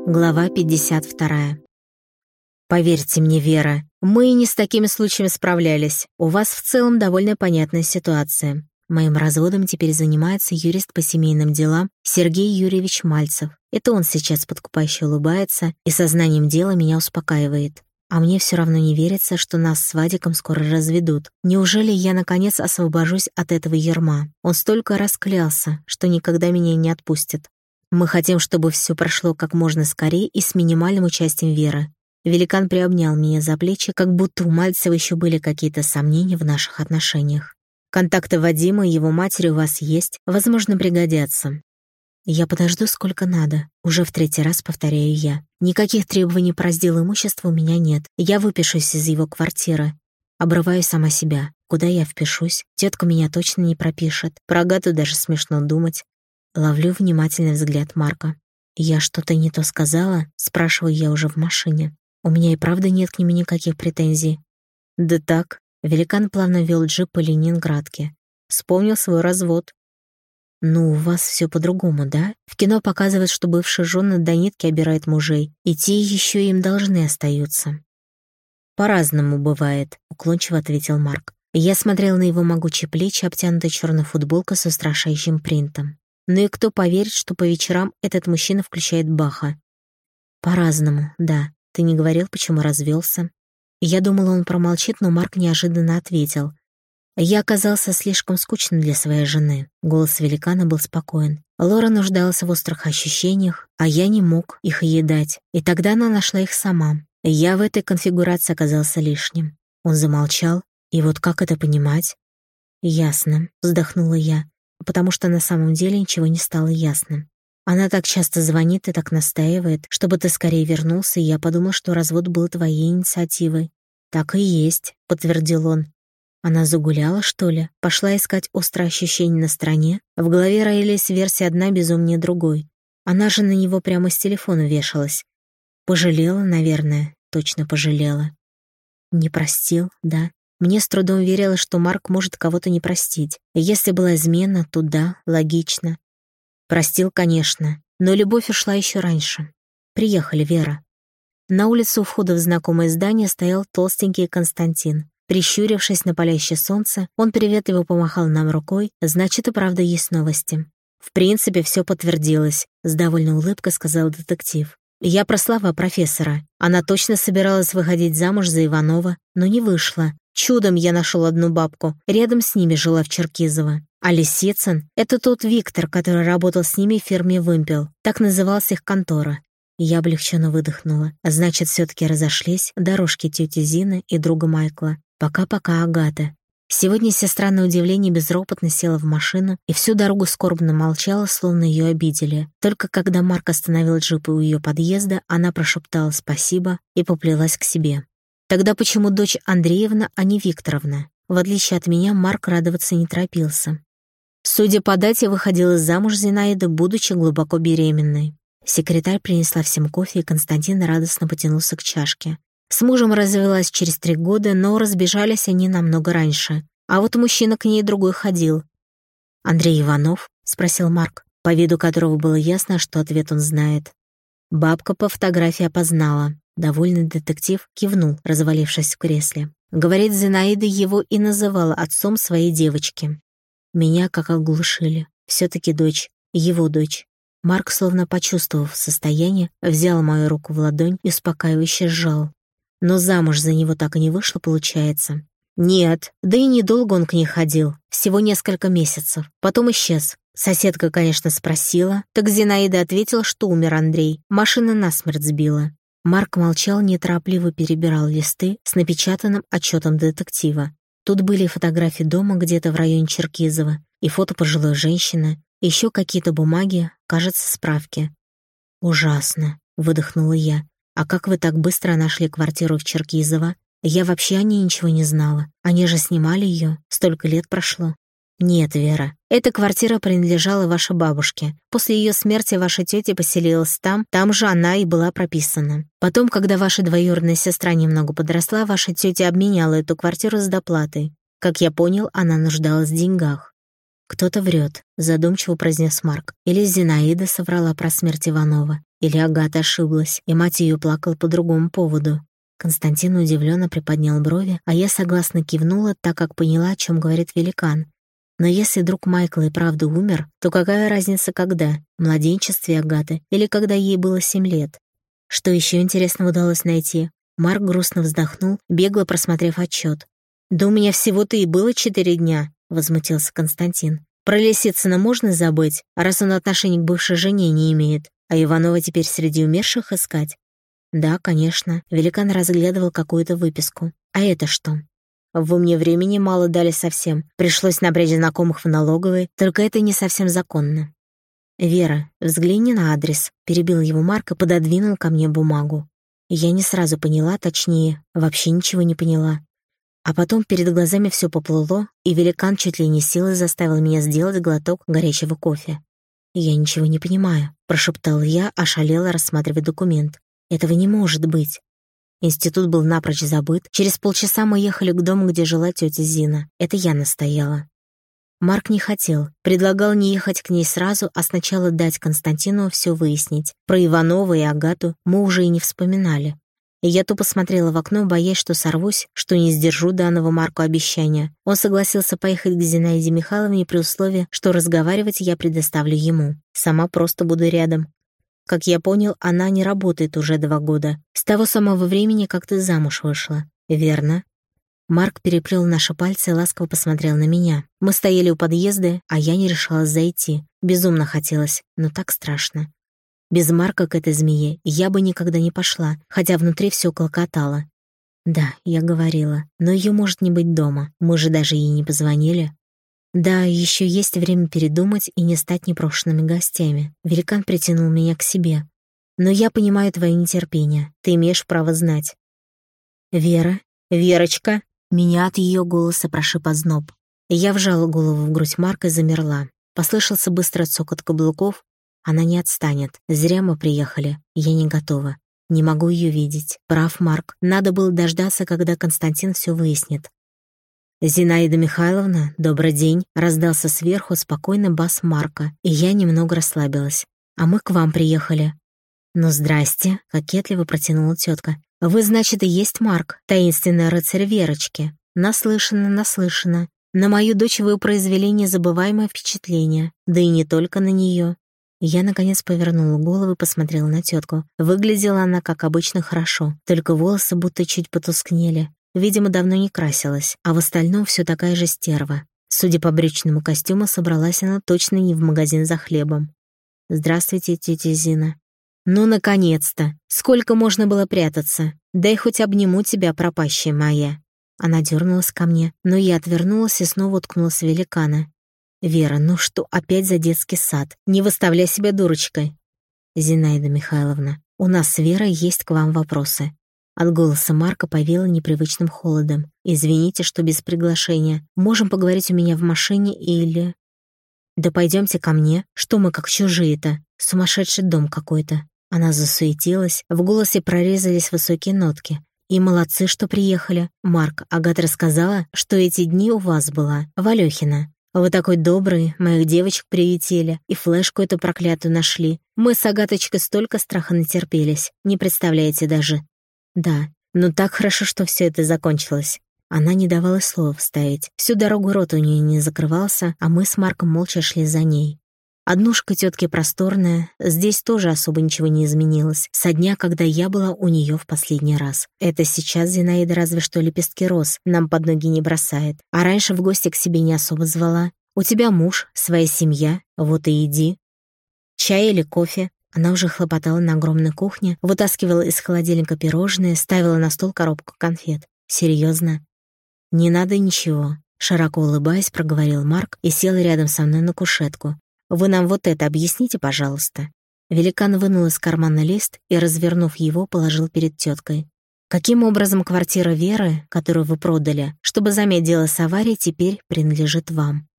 Глава 52. Поверьте мне, Вера, мы и не с такими случаями справлялись. У вас в целом довольно понятная ситуация. Моим разводом теперь занимается юрист по семейным делам Сергей Юрьевич Мальцев. Это он сейчас подкупающе улыбается и сознанием дела меня успокаивает. А мне все равно не верится, что нас с Вадиком скоро разведут. Неужели я, наконец, освобожусь от этого ярма? Он столько раз клялся, что никогда меня не отпустит. Мы хотим, чтобы все прошло как можно скорее и с минимальным участием Веры. Великан приобнял меня за плечи, как будто у Мальцева еще были какие-то сомнения в наших отношениях. Контакты Вадима и его матери у вас есть, возможно, пригодятся. Я подожду сколько надо, уже в 3-й раз повторяю я. Никаких требований по разделу имущества у меня нет. Я выпишусь из его квартиры. Обрываю сама себя. Куда я впишусь? Тетка меня точно не пропишет. Про Агату даже смешно думать. Ловлю внимательный взгляд Марка. «Я что-то не то сказала?» — спрашиваю я уже в машине. У меня и правда нет к нему никаких претензий. «Да так». Великан плавно вел джип по Ленинградке. Вспомнил свой развод. «Ну, у вас все по-другому, да? В кино показывают, что бывшие жены до нитки обирают мужей, и те еще им должны остаются». «По-разному бывает», — уклончиво ответил Марк. Я смотрел на его могучие плечи, обтянутые черной футболкой с устрашающим принтом. Ну и кто поверит, что по вечерам этот мужчина включает Баха? По-разному, да. Ты не говорил, почему развелся? Я думала, он промолчит, но Марк неожиданно ответил. Я оказался слишком скучным для своей жены. Голос великана был спокоен. Лора нуждалась в острых ощущениях, а я не мог их ей дать. И тогда она нашла их сама. Я в этой конфигурации оказался лишним. Он замолчал. И вот как это понимать? Ясно, вздохнула я, потому что на самом деле ничего не стало ясным. Она так часто звонит и так настаивает, чтобы ты скорее вернулся, и я подумал, что развод был твоей инициативой. «Так и есть», — подтвердил он. Она загуляла, что ли? Пошла искать острые ощущения на стороне? В голове роились версии одна безумнее другой. Она же на него прямо с телефона вешалась. Пожалела, наверное, точно пожалела. Не простил, да. Мне с трудом верилось, что Марк может кого-то не простить. Если была измена, то да, логично. Простил, конечно, но любовь ушла еще раньше. Приехали, Вера. На улице у входа в знакомое здание стоял толстенький Константин. Прищурившись на палящее солнце, он приветливо помахал нам рукой, значит, и правда есть новости. В принципе, все подтвердилось, с довольной улыбкой сказал детектив. Я про слова профессора. Она точно собиралась выходить замуж за Иванова, но не вышла. Чудом я нашел одну бабку. Рядом с ними жила в Черкизово. А Лисицын — это тот Виктор, который работал с ними в фирме «Вымпел». Так называлась их контора. Я облегченно выдохнула. Значит, все-таки разошлись дорожки тети Зины и друга Майкла. Пока-пока, Агата. Сегодня сестра на удивление безропотно села в машину и всю дорогу скорбно молчала, словно ее обидели. Только когда Марк остановил джип у ее подъезда, она прошептала спасибо и поплелась к себе. Тогда почему дочь Андреевна, а не Викторовна? В отличие от меня, Марк радоваться не торопился. Судя по дате, выходила замуж Зинаида, будучи глубоко беременной. Секретарь принесла всем кофе, и Константин радостно потянулся к чашке. С мужем развелась через 3 года, но разбежались они намного раньше. А вот мужчина к ней другой ходил. «Андрей Иванов?» — спросил Марк, по виду которого было ясно, что ответ он знает. Бабка по фотографии опознала. Довольный детектив кивнул, развалившись в кресле. Говорит, Зинаида его и называла отцом своей девочки. Меня как оглушили. Все-таки дочь, его дочь. Марк, словно почувствовав состояние, взял мою руку в ладонь и успокаивающе сжал. Но замуж за него так и не вышло, получается. Нет, да и недолго он к ней ходил. Всего несколько месяцев. Потом исчез. Соседка, конечно, спросила. Так Зинаида ответила, что умер Андрей. Машина насмерть сбила. Марк молчал, неторопливо перебирал листы с напечатанным отчетом детектива. Тут были фотографии дома где-то в районе Черкизова, и фото пожилой женщины, и еще какие-то бумаги, кажется, справки. «Ужасно», — выдохнула я. «А как вы так быстро нашли квартиру в Черкизово? Я вообще о ней ничего не знала. Они же снимали ее, столько лет прошло». «Нет, Вера, эта квартира принадлежала вашей бабушке. После ее смерти ваша тетя поселилась там же она и была прописана. Потом, когда ваша двоюродная сестра немного подросла, ваша тетя обменяла эту квартиру с доплатой. Как я понял, она нуждалась в деньгах». «Кто-то врет», — задумчиво произнес Марк. «Или Зинаида соврала про смерть Иванова. Или Агата ошиблась, и мать ее плакала по другому поводу? Константин удивленно приподнял брови, а я согласно кивнула, так как поняла, о чем говорит великан. Но если друг Майкла и правда умер, то какая разница когда? В младенчестве Агаты или когда ей было 7 лет? Что еще интересного удалось найти? Марк грустно вздохнул, бегло просмотрев отчет. «Да у меня всего-то и было 4 дня», — возмутился Константин. «Про Лисицына можно забыть, раз он отношения к бывшей жене не имеет, а Иванова теперь среди умерших искать?» «Да, конечно». Великан разглядывал какую-то выписку. «А это что?» «Вы мне времени мало дали совсем. Пришлось набрать знакомых в налоговой, только это не совсем законно». «Вера, взгляни на адрес», — перебил его Марк и пододвинул ко мне бумагу. Я не сразу поняла, точнее, вообще ничего не поняла. А потом перед глазами все поплыло, и великан чуть ли не силой заставил меня сделать глоток горячего кофе. «Я ничего не понимаю», — прошептала я, ошалела, рассматривая документ. «Этого не может быть». Институт был напрочь забыт. Через полчаса мы ехали к дому, где жила тетя Зина. Это я настояла. Марк не хотел. Предлагал не ехать к ней сразу, а сначала дать Константину все выяснить. Про Иванова и Агату мы уже и не вспоминали. И я тупо смотрела в окно, боясь, что сорвусь, что не сдержу данного Марку обещания. Он согласился поехать к Зинаиде Михайловне при условии, что разговаривать я предоставлю ему. Сама просто буду рядом. Как я понял, она не работает уже 2 года. С того самого времени, как ты замуж вышла. Верно? Марк переплел наши пальцы и ласково посмотрел на меня. Мы стояли у подъезда, а я не решалась зайти. Безумно хотелось, но так страшно. Без Марка к этой змее я бы никогда не пошла, хотя внутри все клокотало. Да, я говорила, но ее может не быть дома. Мы же даже ей не позвонили. Да, еще есть время передумать и не стать непрошенными гостями. Великан притянул меня к себе. Но я понимаю твое нетерпение. Ты имеешь право знать. Вера, Верочка. Меня от ее голоса прошиб озноб. Я вжала голову в грудь Марка и замерла. Послышался быстрый цокот каблуков. Она не отстанет. Зря мы приехали. Я не готова. Не могу ее видеть. Прав Марк. Надо было дождаться, когда Константин все выяснит. «Зинаида Михайловна, добрый день!» — раздался сверху спокойный бас Марка, и я немного расслабилась. «А мы к вам приехали». «Ну, здрасте!» — кокетливо протянула тетка. «Вы, значит, и есть Марк, таинственный рыцарь Верочки. Наслышана, наслышана. На мою дочь вы произвели незабываемое впечатление, да и не только на нее». Я, наконец, повернула голову и посмотрела на тетку. Выглядела она, как обычно, хорошо, только волосы будто чуть потускнели. Видимо, давно не красилась, а в остальном все такая же стерва. Судя по брючному костюму, собралась она точно не в магазин за хлебом. «Здравствуйте, тетя Зина». «Ну, наконец-то! Сколько можно было прятаться? Дай хоть обниму тебя, пропащая моя». Она дернулась ко мне, но я отвернулась и снова уткнулась в великана. «Вера, ну что опять за детский сад? Не выставляй себя дурочкой». «Зинаида Михайловна, у нас с Верой есть к вам вопросы». От голоса Марка повеяло непривычным холодом. «Извините, что без приглашения. Можем поговорить у меня в машине или...» «Да пойдемте ко мне. Что мы как чужие-то? Сумасшедший дом какой-то». Она засуетилась, в голосе прорезались высокие нотки. «И молодцы, что приехали. Марк, Агата рассказала, что эти дни у вас была, в Алёхино. Вы такой добрый, моих девочек приютили, и флешку эту проклятую нашли. Мы с Агаточкой столько страха натерпелись, не представляете даже». «Да, но так хорошо, что все это закончилось». Она не давала слова вставить. Всю дорогу рот у нее не закрывался, а мы с Марком молча шли за ней. Однушка тетки просторная, здесь тоже особо ничего не изменилось, со дня, когда я была у нее в последний раз. Это сейчас Зинаида разве что лепестки роз нам под ноги не бросает, а раньше в гости к себе не особо звала. «У тебя муж, своя семья, вот и иди». «Чай или кофе?» Она уже хлопотала на огромной кухне, вытаскивала из холодильника пирожные, ставила на стол коробку конфет. «Серьезно?» «Не надо ничего», — широко улыбаясь, проговорил Марк и сел рядом со мной на кушетку. «Вы нам вот это объясните, пожалуйста». Великан вынул из кармана лист и, развернув его, положил перед теткой. «Каким образом квартира Веры, которую вы продали, чтобы замять дело с аварией, теперь принадлежит вам?»